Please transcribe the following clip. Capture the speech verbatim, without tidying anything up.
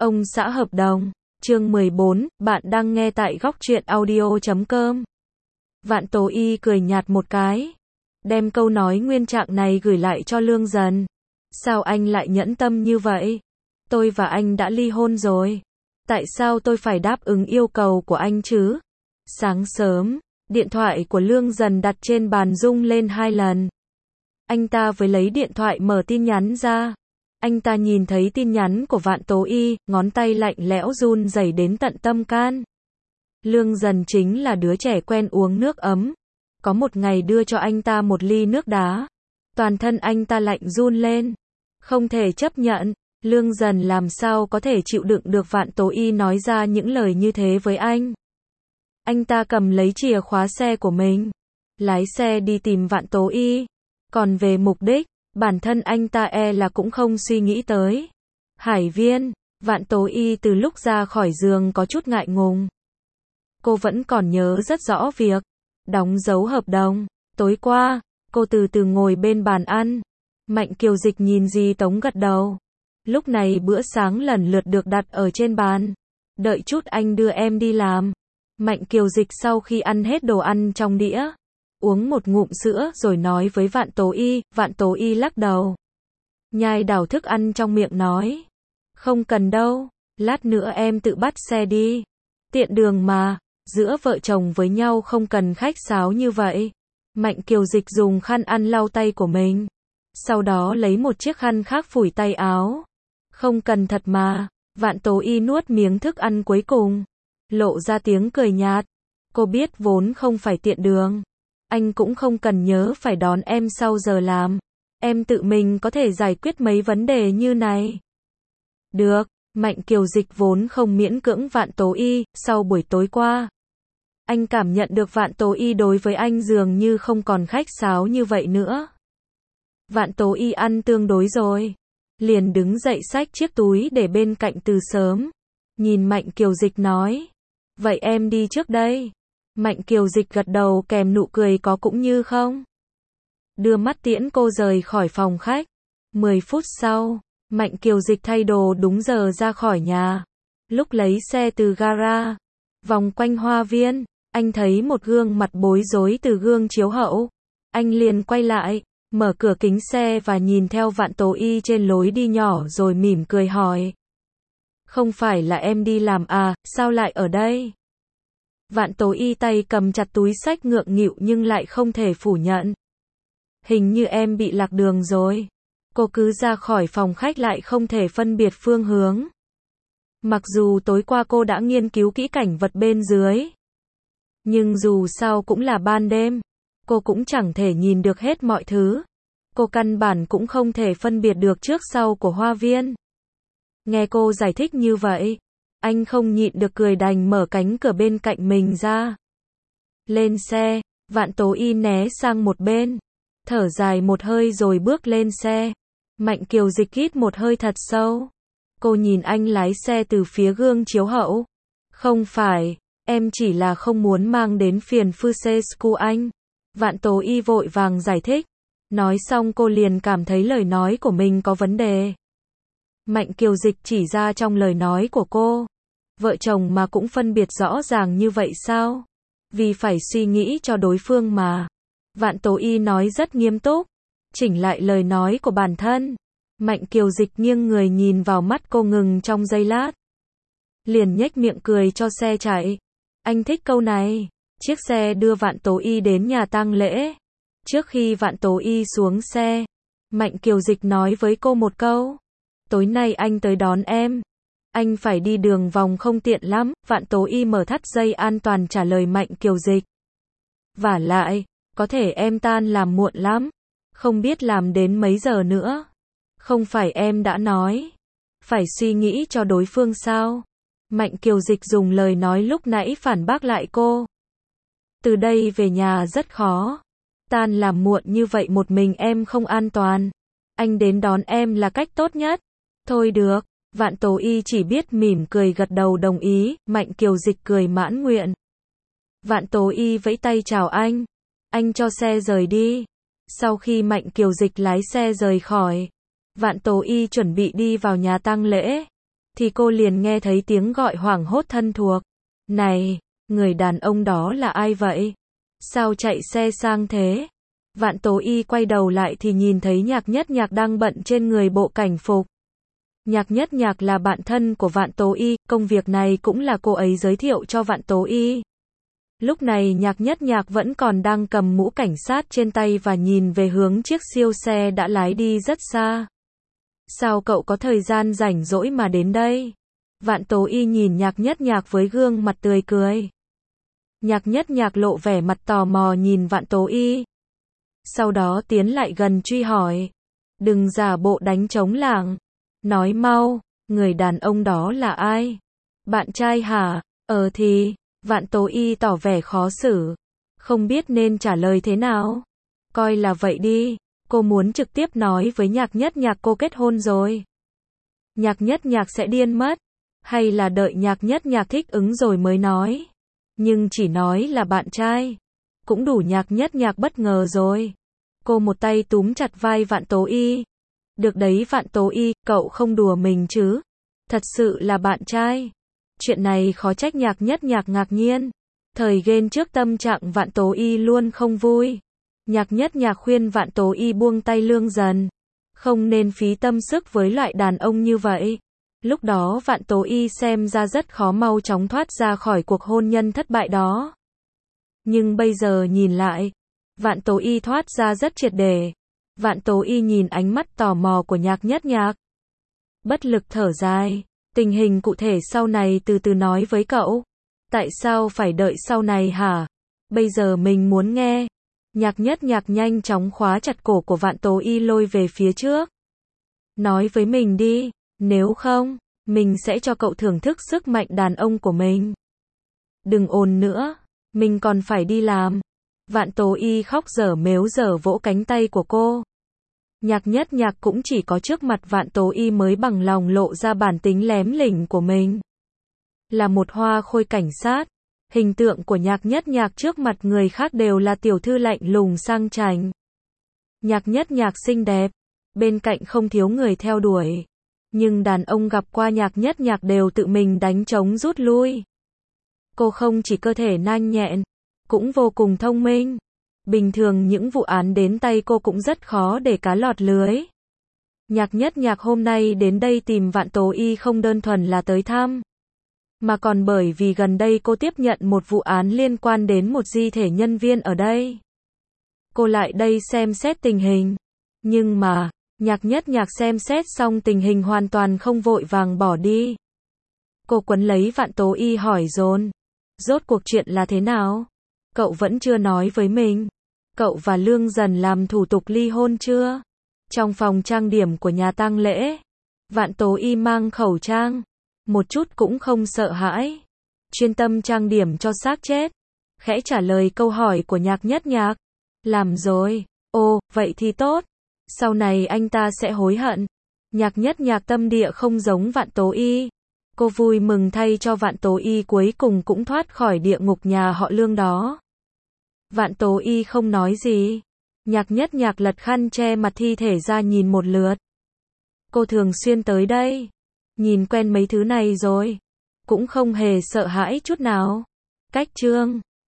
Ông xã hợp đồng, chương mười bốn, bạn đang nghe tại góc truyện audio chấm com. Vạn Tố Y cười nhạt một cái, đem câu nói nguyên trạng này gửi lại cho Lương Dần. Sao anh lại nhẫn tâm như vậy? Tôi và anh đã ly hôn rồi. Tại sao tôi phải đáp ứng yêu cầu của anh chứ? Sáng sớm, điện thoại của Lương Dần đặt trên bàn rung lên hai lần. Anh ta với lấy điện thoại mở tin nhắn ra. Anh ta nhìn thấy tin nhắn của Vạn Tố Y, ngón tay lạnh lẽo run rẩy đến tận tâm can. Lương Dần chính là đứa trẻ quen uống nước ấm. Có một ngày đưa cho anh ta một ly nước đá. Toàn thân anh ta lạnh run lên. Không thể chấp nhận, Lương Dần làm sao có thể chịu đựng được Vạn Tố Y nói ra những lời như thế với anh. Anh ta cầm lấy chìa khóa xe của mình, lái xe đi tìm Vạn Tố Y. Còn về mục đích, bản thân anh ta e là cũng không suy nghĩ tới. Hải viên, Vạn Tố Y từ lúc ra khỏi giường có chút ngại ngùng. Cô vẫn còn nhớ rất rõ việc đóng dấu hợp đồng. Tối qua, cô từ từ ngồi bên bàn ăn. Mạnh Kiều Dịch nhìn Di Tống gật đầu. Lúc này bữa sáng lần lượt được đặt ở trên bàn. Đợi chút anh đưa em đi làm. Mạnh Kiều Dịch sau khi ăn hết đồ ăn trong đĩa, uống một ngụm sữa rồi nói với Vạn Tố Y. Vạn Tố Y lắc đầu, nhai đảo thức ăn trong miệng nói, không cần đâu, lát nữa em tự bắt xe đi. Tiện đường mà, giữa vợ chồng với nhau không cần khách sáo như vậy. Mạnh Kiều Dịch dùng khăn ăn lau tay của mình, sau đó lấy một chiếc khăn khác phủi tay áo. Không cần thật mà. Vạn Tố Y nuốt miếng thức ăn cuối cùng, lộ ra tiếng cười nhạt. Cô biết vốn không phải tiện đường. Anh cũng không cần nhớ phải đón em sau giờ làm. Em tự mình có thể giải quyết mấy vấn đề như này. Được, Mạnh Kiều Dịch vốn không miễn cưỡng Vạn Tố Y. Sau buổi tối qua, anh cảm nhận được Vạn Tố Y đối với anh dường như không còn khách sáo như vậy nữa. Vạn Tố Y ăn tương đối rồi, liền đứng dậy xách chiếc túi để bên cạnh từ sớm. Nhìn Mạnh Kiều Dịch nói, vậy em đi trước đây. Mạnh Kiều Dịch gật đầu kèm nụ cười có cũng như không. Đưa mắt tiễn cô rời khỏi phòng khách. mười phút sau, Mạnh Kiều Dịch thay đồ đúng giờ ra khỏi nhà. Lúc lấy xe từ gara, vòng quanh hoa viên, anh thấy một gương mặt bối rối từ gương chiếu hậu. Anh liền quay lại, mở cửa kính xe và nhìn theo Vạn Tố Y trên lối đi nhỏ rồi mỉm cười hỏi. Không phải là em đi làm à, sao lại ở đây? Vạn Tố Y tay cầm chặt túi xách ngượng nghịu nhưng lại không thể phủ nhận. Hình như em bị lạc đường rồi. Cô cứ ra khỏi phòng khách lại không thể phân biệt phương hướng. Mặc dù tối qua cô đã nghiên cứu kỹ cảnh vật bên dưới, nhưng dù sao cũng là ban đêm, cô cũng chẳng thể nhìn được hết mọi thứ. Cô căn bản cũng không thể phân biệt được trước sau của hoa viên. Nghe cô giải thích như vậy, anh không nhịn được cười đành mở cánh cửa bên cạnh mình ra. Lên xe, Vạn Tố Y né sang một bên, thở dài một hơi rồi bước lên xe. Mạnh Kiều Dịch hít một hơi thật sâu. Cô nhìn anh lái xe từ phía gương chiếu hậu. Không phải, em chỉ là không muốn mang đến phiền phức của anh. Vạn Tố Y vội vàng giải thích. Nói xong cô liền cảm thấy lời nói của mình có vấn đề. Mạnh Kiều Dịch chỉ ra trong lời nói của cô. Vợ chồng mà cũng phân biệt rõ ràng như vậy sao? Vì phải suy nghĩ cho đối phương mà. Vạn Tố Y nói rất nghiêm túc, chỉnh lại lời nói của bản thân. Mạnh Kiều Dịch nghiêng người nhìn vào mắt cô ngừng trong giây lát. Liền nhếch miệng cười cho xe chạy. Anh thích câu này. Chiếc xe đưa Vạn Tố Y đến nhà tang lễ. Trước khi Vạn Tố Y xuống xe, Mạnh Kiều Dịch nói với cô một câu. Tối nay anh tới đón em. Anh phải đi đường vòng không tiện lắm. Vạn Tố Y mở thắt dây an toàn trả lời Mạnh Kiều Dịch. Vả lại, có thể em tan làm muộn lắm. Không biết làm đến mấy giờ nữa. Không phải em đã nói phải suy nghĩ cho đối phương sao? Mạnh Kiều Dịch dùng lời nói lúc nãy phản bác lại cô. Từ đây về nhà rất khó. Tan làm muộn như vậy một mình em không an toàn. Anh đến đón em là cách tốt nhất. Thôi được. Vạn Tố Y chỉ biết mỉm cười gật đầu đồng ý. Mạnh Kiều Dịch cười mãn nguyện. Vạn Tố Y vẫy tay chào anh. Anh cho xe rời đi. Sau khi Mạnh Kiều Dịch lái xe rời khỏi, Vạn Tố Y chuẩn bị đi vào nhà tang lễ. thì cô liền nghe thấy tiếng gọi hoảng hốt thân thuộc. Này, người đàn ông đó là ai vậy? Sao chạy xe sang thế? Vạn Tố Y quay đầu lại thì nhìn thấy Nhạc Nhất Nhạc đang bận trên người bộ cảnh phục. Nhạc Nhất Nhạc là bạn thân của Vạn Tố Y, công việc này cũng là cô ấy giới thiệu cho Vạn Tố Y. Lúc này Nhạc Nhất Nhạc vẫn còn đang cầm mũ cảnh sát trên tay và nhìn về hướng chiếc siêu xe đã lái đi rất xa. Sao cậu có thời gian rảnh rỗi mà đến đây? Vạn Tố Y nhìn Nhạc Nhất Nhạc với gương mặt tươi cười. Nhạc Nhất Nhạc lộ vẻ mặt tò mò nhìn Vạn Tố Y. Sau đó tiến lại gần truy hỏi. Đừng giả bộ đánh trống lảng. Nói mau, người đàn ông đó là ai? Bạn trai hả? Ờ thì, Vạn Tố Y tỏ vẻ khó xử. Không biết nên trả lời thế nào. Coi là vậy đi, cô muốn trực tiếp nói với Nhạc Nhất Nhạc cô kết hôn rồi. Nhạc Nhất Nhạc sẽ điên mất. Hay là đợi Nhạc Nhất Nhạc thích ứng rồi mới nói. Nhưng chỉ nói là bạn trai. Cũng đủ Nhạc Nhất Nhạc bất ngờ rồi. Cô một tay túm chặt vai Vạn Tố Y. Được đấy Vạn Tố Y, cậu không đùa mình chứ? Thật sự là bạn trai. Chuyện này khó trách Nhạc Nhất Nhạc ngạc nhiên. Thời ghen trước tâm trạng Vạn Tố Y luôn không vui. Nhạc Nhất Nhạc khuyên Vạn Tố Y buông tay Lương Dần. Không nên phí tâm sức với loại đàn ông như vậy. Lúc đó Vạn Tố Y xem ra rất khó mau chóng thoát ra khỏi cuộc hôn nhân thất bại đó. Nhưng bây giờ nhìn lại, Vạn Tố Y thoát ra rất triệt để. Vạn Tố Y nhìn ánh mắt tò mò của Nhạc Nhất Nhạc. Bất lực thở dài. Tình hình cụ thể sau này từ từ nói với cậu. Tại sao phải đợi sau này hả? Bây giờ mình muốn nghe. Nhạc Nhất Nhạc nhanh chóng khóa chặt cổ của Vạn Tố Y lôi về phía trước. Nói với mình đi, nếu không, mình sẽ cho cậu thưởng thức sức mạnh đàn ông của mình. Đừng ồn nữa, mình còn phải đi làm. Vạn Tố Y khóc dở mếu dở vỗ cánh tay của cô. Nhạc Nhất Nhạc cũng chỉ có trước mặt Vạn Tố Y mới bằng lòng lộ ra bản tính lém lỉnh của mình. Là một hoa khôi cảnh sát, hình tượng của Nhạc Nhất Nhạc trước mặt người khác đều là tiểu thư lạnh lùng sang chảnh. Nhạc Nhất Nhạc xinh đẹp, bên cạnh không thiếu người theo đuổi. Nhưng đàn ông gặp qua Nhạc Nhất Nhạc đều tự mình đánh trống rút lui. Cô không chỉ cơ thể nhanh nhẹn, cũng vô cùng thông minh. Bình thường những vụ án đến tay cô cũng rất khó để cá lọt lưới. Nhạc Nhất Nhạc hôm nay đến đây tìm Vạn Tố Y không đơn thuần là tới thăm, mà còn bởi vì gần đây cô tiếp nhận một vụ án liên quan đến một di thể nhân viên ở đây. Cô lại đây xem xét tình hình. Nhưng mà, Nhạc Nhất Nhạc xem xét xong tình hình hoàn toàn không vội vàng bỏ đi. Cô quấn lấy Vạn Tố Y hỏi dồn. Rốt cuộc chuyện là thế nào? Cậu vẫn chưa nói với mình. Cậu và Lương Dần làm thủ tục ly hôn chưa? Trong phòng trang điểm của nhà tang lễ, Vạn Tố Y mang khẩu trang, một chút cũng không sợ hãi, chuyên tâm trang điểm cho xác chết, khẽ trả lời câu hỏi của Nhạc Nhất Nhạc. Làm rồi. Ồ, vậy thì tốt. Sau này anh ta sẽ hối hận. Nhạc Nhất Nhạc tâm địa không giống Vạn Tố Y. Cô vui mừng thay cho Vạn Tố Y cuối cùng cũng thoát khỏi địa ngục nhà họ Lương đó. Vạn Tố Y không nói gì. Nhạc Nhất Nhạc lật khăn che mặt thi thể ra nhìn một lượt. Cô thường xuyên tới đây, nhìn quen mấy thứ này rồi, cũng không hề sợ hãi chút nào. Cách chương